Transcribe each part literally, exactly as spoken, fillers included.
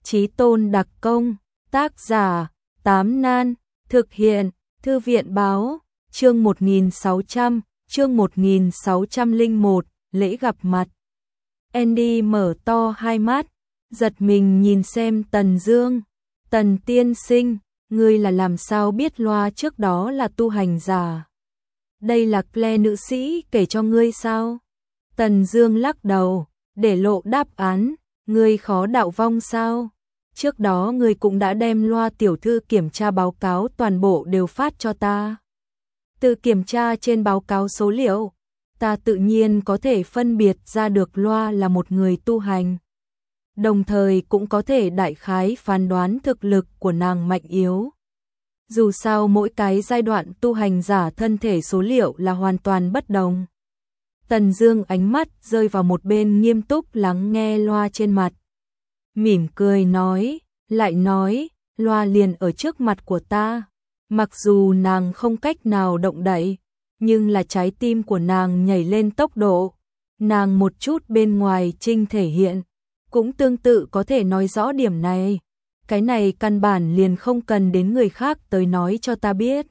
Chí tôn đặc công, tác giả, Tám Nan, thực hiện, Thư viện báo, chương một nghìn sáu trăm, chương một nghìn sáu trăm lẻ một, lễ gặp mặt. Andy mở to hai mắt, giật mình nhìn xem Tần Dương. Tần tiên sinh, ngươi là làm sao biết Loa trước đó là tu hành giả? Đây là Claire nữ sĩ kể cho ngươi sao? Tần Dương lắc đầu, để lộ đáp án, ngươi khó đạo vong sao? Trước đó ngươi cũng đã đem Loa tiểu thư kiểm tra báo cáo toàn bộ đều phát cho ta. Từ kiểm tra trên báo cáo số liệu, ta tự nhiên có thể phân biệt ra được Loa là một người tu hành. Đồng thời cũng có thể đại khái phán đoán thực lực của nàng mạnh yếu. Dù sao mỗi cái giai đoạn tu hành giả thân thể số liệu là hoàn toàn bất đồng. Tần Dương ánh mắt rơi vào một bên nghiêm túc lắng nghe Loa trên mặt. Mỉm cười nói, lại nói, Loa liền ở trước mặt của ta. Mặc dù nàng không cách nào động đậy, nhưng là trái tim của nàng nhảy lên tốc độ. Nàng một chút bên ngoài trinh thể hiện, cũng tương tự có thể nói rõ điểm này. Cái này căn bản liền không cần đến người khác tới nói cho ta biết.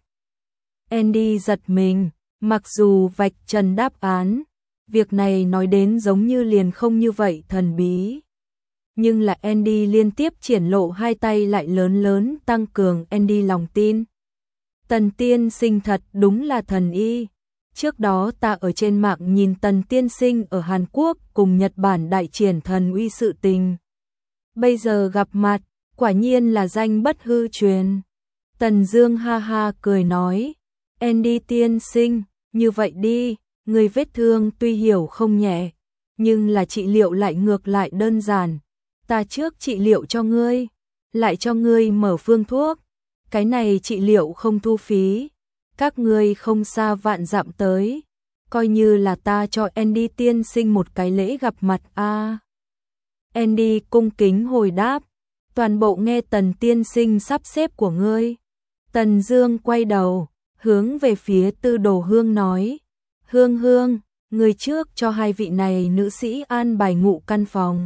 Andy giật mình, mặc dù vạch trần đáp án, việc này nói đến giống như liền không như vậy thần bí. Nhưng là Andy liên tiếp triển lộ hai tay lại lớn lớn tăng cường Andy lòng tin. Tần tiên sinh thật đúng là thần y. Trước đó ta ở trên mạng nhìn Tần tiên sinh ở Hàn Quốc cùng Nhật Bản đại triển thần uy sự tình. Bây giờ gặp mặt, quả nhiên là danh bất hư truyền. Tần Dương ha ha cười nói, Andy tiên sinh, như vậy đi, người vết thương tuy hiểu không nhẹ, nhưng là trị liệu lại ngược lại đơn giản. Ta trước trị liệu cho ngươi, lại cho ngươi mở phương thuốc. Cái này trị liệu không thu phí, các ngươi không xa vạn dặm tới, coi như là ta cho Andy tiên sinh một cái lễ gặp mặt a. À. Andy cung kính hồi đáp, toàn bộ nghe Tần tiên sinh sắp xếp của ngươi. Tần Dương quay đầu, hướng về phía Tư Đồ Hương nói, Hương Hương, người trước cho hai vị này nữ sĩ an bài ngủ căn phòng.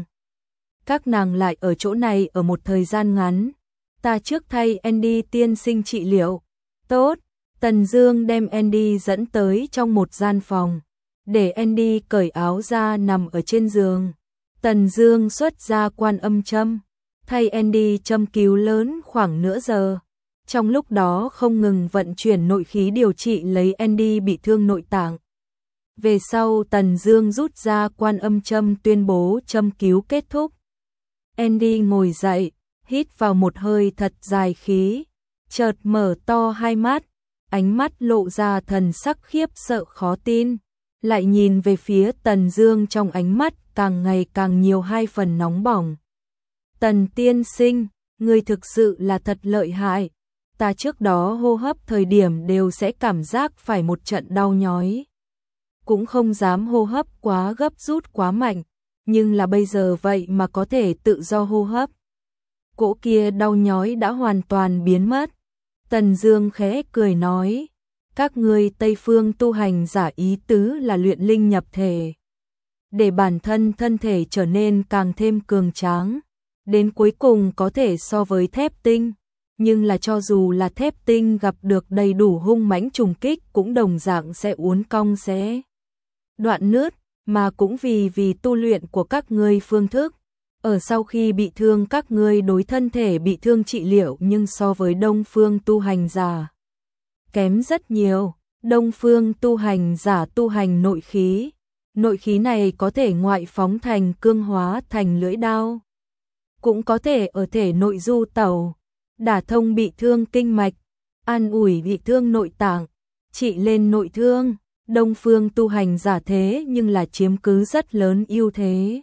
Các nàng lại ở chỗ này ở một thời gian ngắn, ta trước thay Andy tiên sinh trị liệu. Tốt, Tần Dương đem Andy dẫn tới trong một gian phòng, để Andy cởi áo ra nằm ở trên giường. Tần Dương xuất ra Quan Âm châm, thay Andy châm cứu lớn khoảng nửa giờ. Trong lúc đó không ngừng vận chuyển nội khí điều trị lấy Andy bị thương nội tạng. Về sau Tần Dương rút ra Quan Âm châm tuyên bố châm cứu kết thúc. Andy ngồi dậy, hít vào một hơi thật dài khí, chợt mở to hai mắt, ánh mắt lộ ra thần sắc khiếp sợ khó tin, lại nhìn về phía Tần Dương trong ánh mắt càng ngày càng nhiều hai phần nóng bỏng. Tần tiên sinh, ngươi thực sự là thật lợi hại, ta trước đó hô hấp thời điểm đều sẽ cảm giác phải một trận đau nhói. Cũng không dám hô hấp quá gấp rút quá mạnh, nhưng là bây giờ vậy mà có thể tự do hô hấp. Cỗ kia đau nhói đã hoàn toàn biến mất. Tần Dương khẽ cười nói, các ngươi Tây phương tu hành giả ý tứ là luyện linh nhập thể, để bản thân thân thể trở nên càng thêm cường tráng, đến cuối cùng có thể so với thép tinh, nhưng là cho dù là thép tinh gặp được đầy đủ hung mãnh trùng kích cũng đồng dạng sẽ uốn cong sẽ đoạn nứt, mà cũng vì vì tu luyện của các ngươi phương thức. Ở sau khi bị thương các ngươi đối thân thể bị thương trị liệu nhưng so với Đông phương tu hành giả kém rất nhiều. Đông phương tu hành giả tu hành nội khí, nội khí này có thể ngoại phóng thành cương hóa thành lưỡi đao, cũng có thể ở thể nội du tẩu, đả thông bị thương kinh mạch, an ủi bị thương nội tạng, trị lên nội thương. Đông phương tu hành giả thế nhưng là chiếm cứ rất lớn ưu thế.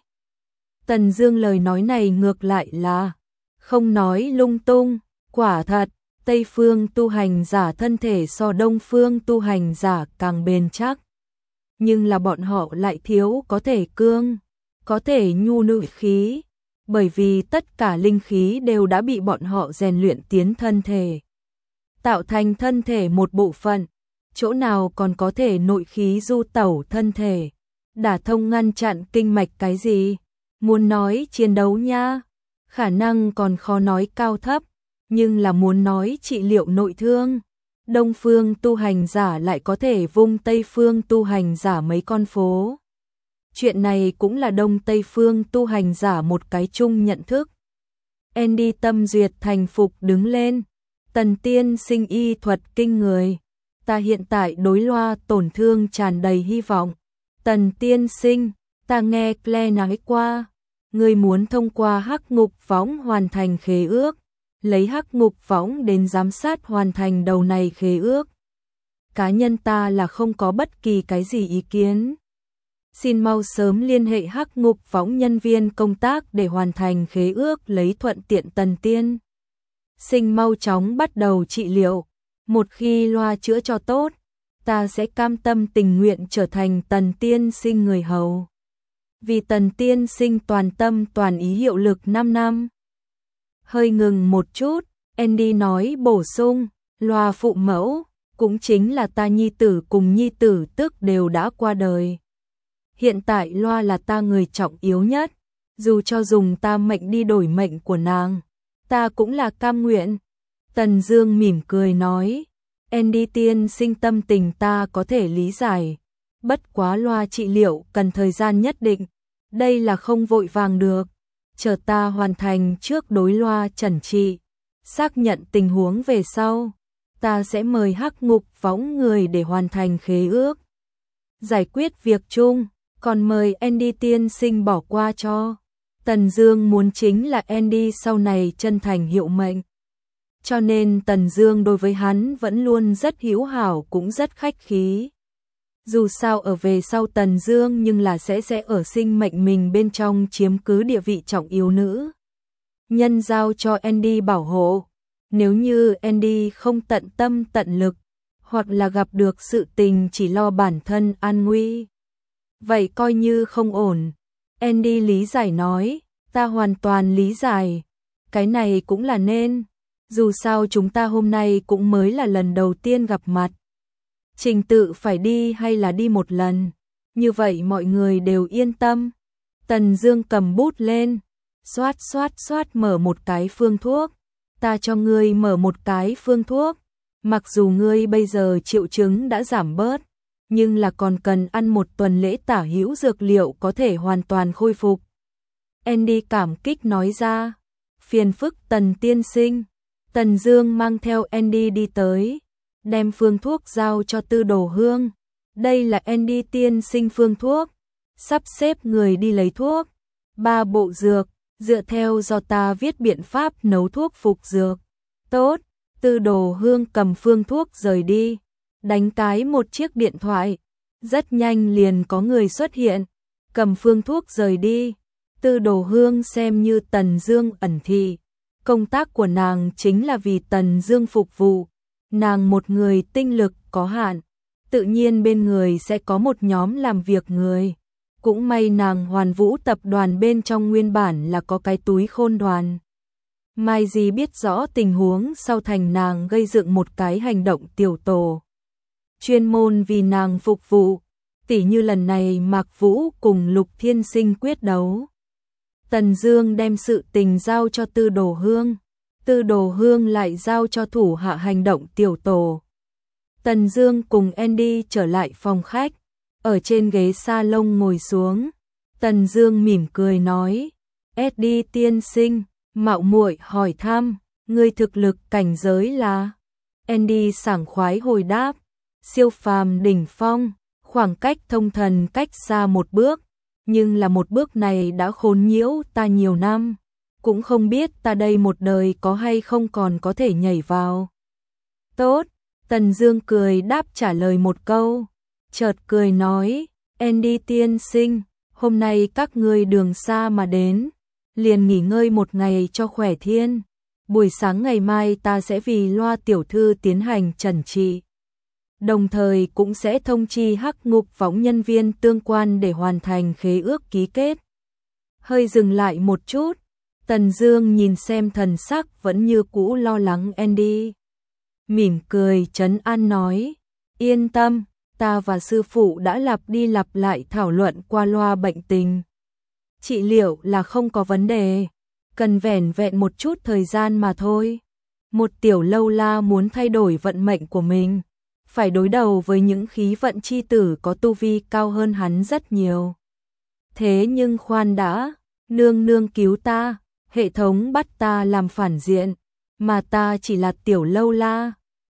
Tần Dương lời nói này ngược lại là không nói lung tung, quả thật, Tây phương tu hành giả thân thể so Đông phương tu hành giả càng bền chắc. Nhưng là bọn họ lại thiếu có thể cương, có thể nhu nội khí, bởi vì tất cả linh khí đều đã bị bọn họ rèn luyện tiến thân thể, tạo thành thân thể một bộ phận, chỗ nào còn có thể nội khí du tẩu thân thể, đả thông ngăn chặn kinh mạch cái gì? Muốn nói chiến đấu nha, khả năng còn khó nói cao thấp, nhưng là muốn nói trị liệu nội thương, Đông phương tu hành giả lại có thể vung Tây phương tu hành giả mấy con phố. Chuyện này cũng là Đông Tây phương tu hành giả một cái chung nhận thức. Andy tâm duyệt thành phục đứng lên. Tần tiên sinh y thuật kinh người. Ta hiện tại đối loa tổn thương tràn đầy hy vọng. Tần tiên sinh, ta nghe Claire nói qua, ngươi muốn thông qua hắc ngục võng hoàn thành khế ước, lấy hắc ngục võng đến giám sát hoàn thành đầu này khế ước. Cá nhân ta là không có bất kỳ cái gì ý kiến. Xin mau sớm liên hệ hắc ngục võng nhân viên công tác để hoàn thành khế ước lấy thuận tiện tần tiên sinh mau chóng bắt đầu trị liệu. Một khi loa chữa cho tốt, ta sẽ cam tâm tình nguyện trở thành tần tiên sinh người hầu. Vì tần tiên sinh toàn tâm toàn ý hiệu lực năm năm. Hơi ngừng một chút, Andy nói bổ sung, loa phụ mẫu, cũng chính là ta nhi tử cùng nhi tử tức đều đã qua đời. Hiện tại loa là ta người trọng yếu nhất, dù cho dùng ta mệnh đi đổi mệnh của nàng, ta cũng là cam nguyện. Tần Dương mỉm cười nói, Andy tiên sinh tâm tình ta có thể lý giải, bất quá loa trị liệu cần thời gian nhất định, đây là không vội vàng được, chờ ta hoàn thành trước đối loa chẩn trị, xác nhận tình huống về sau, ta sẽ mời hắc ngục võng người để hoàn thành khế ước, giải quyết việc chung, còn mời Andy tiên sinh bỏ qua cho. Tần Dương muốn chính là Andy sau này chân thành hiệu mệnh. Cho nên Tần Dương đối với hắn vẫn luôn rất hữu hảo cũng rất khách khí. Dù sao ở về sau Tần Dương nhưng là sẽ sẽ ở sinh mệnh mình bên trong chiếm cứ địa vị trọng yếu nữ. Nhân giao cho Andy bảo hộ. Nếu như Andy không tận tâm tận lực, hoặc là gặp được sự tình chỉ lo bản thân an nguy, vậy coi như không ổn. Andy lý giải nói, ta hoàn toàn lý giải, cái này cũng là nên, dù sao chúng ta hôm nay cũng mới là lần đầu tiên gặp mặt. Trình tự phải đi hay là đi một lần, như vậy mọi người đều yên tâm. Tần Dương cầm bút lên, xoát xoát xoát mở một cái phương thuốc, ta cho ngươi mở một cái phương thuốc, mặc dù ngươi bây giờ triệu chứng đã giảm bớt, nhưng là còn cần ăn một tuần lễ tả hữu dược liệu có thể hoàn toàn khôi phục. Andy cảm kích nói ra, phiền phức Tần tiên sinh. Tần Dương mang theo Andy đi tới, đem phương thuốc giao cho Tư Đồ Hương. Đây là Andy tiên sinh phương thuốc, sắp xếp người đi lấy thuốc. Ba bộ dược, dựa theo do ta viết biện pháp nấu thuốc phục dược. Tốt, Tư Đồ Hương cầm phương thuốc rời đi, đánh cái một chiếc điện thoại. Rất nhanh liền có người xuất hiện, cầm phương thuốc rời đi. Tư Đồ Hương xem như Tần Dương ẩn thị. Công tác của nàng chính là vì Tần Dương phục vụ, nàng một người tinh lực có hạn, tự nhiên bên người sẽ có một nhóm làm việc người. Cũng may nàng Hoàn Vũ tập đoàn bên trong nguyên bản là có cái túi khôn đoàn. Mai gì biết rõ tình huống sau thành nàng gây dựng một cái hành động tiểu tổ. Chuyên môn vì nàng phục vụ, tỉ như lần này Mạc Vũ cùng Lục Thiên Sinh quyết đấu. Tần Dương đem sự tình giao cho Tư Đồ Hương, Tư Đồ Hương lại giao cho thủ hạ hành động tiểu tổ. Tần Dương cùng Andy trở lại phòng khách, ở trên ghế salon ngồi xuống. Tần Dương mỉm cười nói, Andy tiên sinh, mạo muội hỏi thăm, ngươi thực lực cảnh giới là? Andy sảng khoái hồi đáp, siêu phàm đỉnh phong, khoảng cách thông thần cách xa một bước. Nhưng là một bước này đã khốn nhiễu ta nhiều năm, cũng không biết ta đây một đời có hay không còn có thể nhảy vào. Tốt, Tần Dương cười đáp trả lời một câu, chợt cười nói, Andy tiên sinh, hôm nay các ngươi đường xa mà đến, liền nghỉ ngơi một ngày cho khỏe thiên, buổi sáng ngày mai ta sẽ vì Loa tiểu thư tiến hành chẩn trị. Đồng thời cũng sẽ thông chi hắc ngục võng nhân viên tương quan để hoàn thành khế ước ký kết. Hơi dừng lại một chút, Tần Dương nhìn xem thần sắc vẫn như cũ lo lắng Andy. Mỉm cười trấn an nói, yên tâm, ta và sư phụ đã lặp đi lặp lại thảo luận qua loa bệnh tình. Trị liệu là không có vấn đề, cần vẻn vẹn một chút thời gian mà thôi. Một tiểu lâu la muốn thay đổi vận mệnh của mình, phải đối đầu với những khí vận chi tử có tu vi cao hơn hắn rất nhiều. Thế nhưng khoan đã, nương nương cứu ta, hệ thống bắt ta làm phản diện, mà ta chỉ là tiểu lâu la,